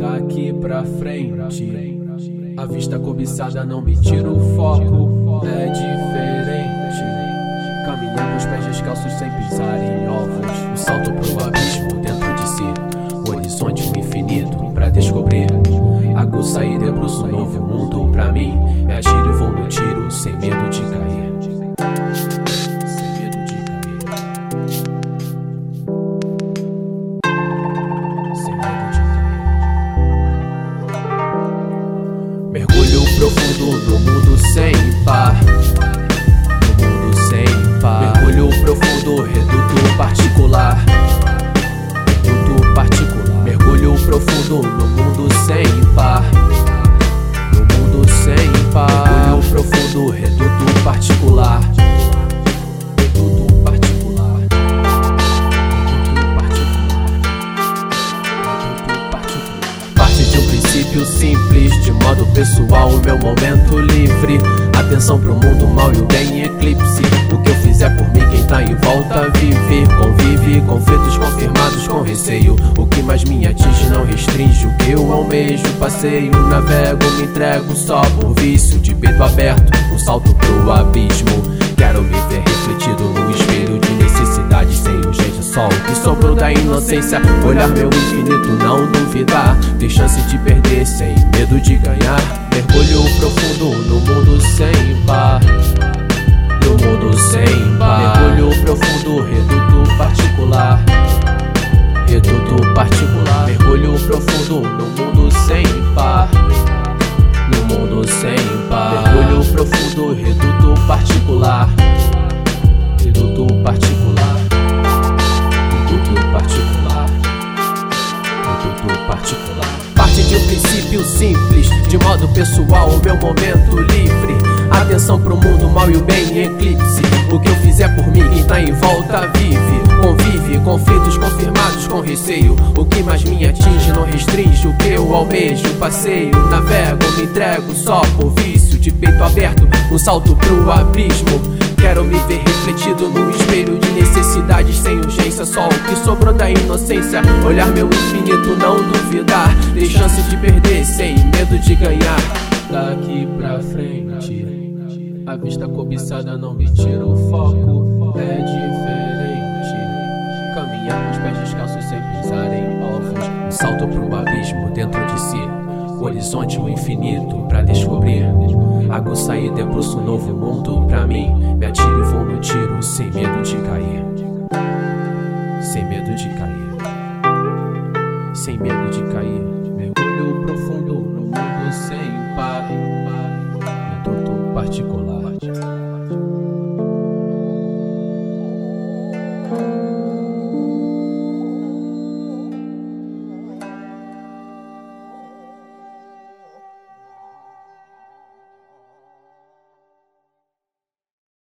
Daqui pra frente, a vista cobiçada não me tira o foco. É diferente, caminhar com os pés descalços sem pisar em ovos. Um salto pro abismo dentro de si, o horizonte, o infinito pra descobrir. Aguça e debruço um novo mundo pra mim. Me agiro e vou no tiro sem medo de cair. Sem medo de cair. Sem medo de cair. Mergulho profundo no mundo sem par. No mundo sem par. Mergulho profundo, reduto particular. Reduto particular. Mergulho profundo no mundo sem par. No mundo sem par. Mergulho profundo, reduto particular. Reduto particular. Reduto particular. Reduto particular. Parte de um princípio simples, de modo pessoal, o meu momento livre. Atenção pro mundo mal e o bem em eclipse. O que eu fizer por mim, quem tá em volta vive. Convive, conflitos confirmados com receio. O que mais me atinge não restringe o que eu almejo. Passeio, navego, me entrego só por vício. De peito aberto, um salto pro abismo. Quero me ver refletido no espelho de necessidade sem urgência. Só o que sobrou da inocência. Olhar meu infinito, não duvidar. Ter chance de perder sem medo de ganhar. Mergulho profundo no mundo sem par. No mundo sem par. Mergulho profundo, reduto particular. Reduto particular. Mergulho profundo no mundo sem par. No mundo sem par. Mergulho profundo, reduto particular. Reduto particular. Reduto particular. Reduto particular. Parte de um princípio simples, de modo pessoal, o meu momento livre. Atenção pro mundo mal e o bem em eclipse. O que eu fizer por mim, quem tá em volta vive. Convive, conflitos confirmados com receio. O que mais me atinge não restringe o que eu almejo. Passeio, navego, me entrego só por vício. De peito aberto, um salto pro abismo. Quero me ver refletido no espelho de necessidades sem urgência. Só o que sobrou da inocência. Olhar meu infinito, não duvidar. Ter chance de perder sem medo de ganhar. Daqui pra frente, a vista cobiçada não me tira o foco. É diferente, caminhar com os pés descalços sem pisar em ovos. Um salto pro abismo dentro de si, o horizonte, o infinito pra descobrir. Aguça e debruço um novo mundo pra mim. Me atiro e vou no tiro sem medo de cair. Sem medo de cair. Sem medo de cair. Mergulho profundo no mundo sem par. Reduto particular.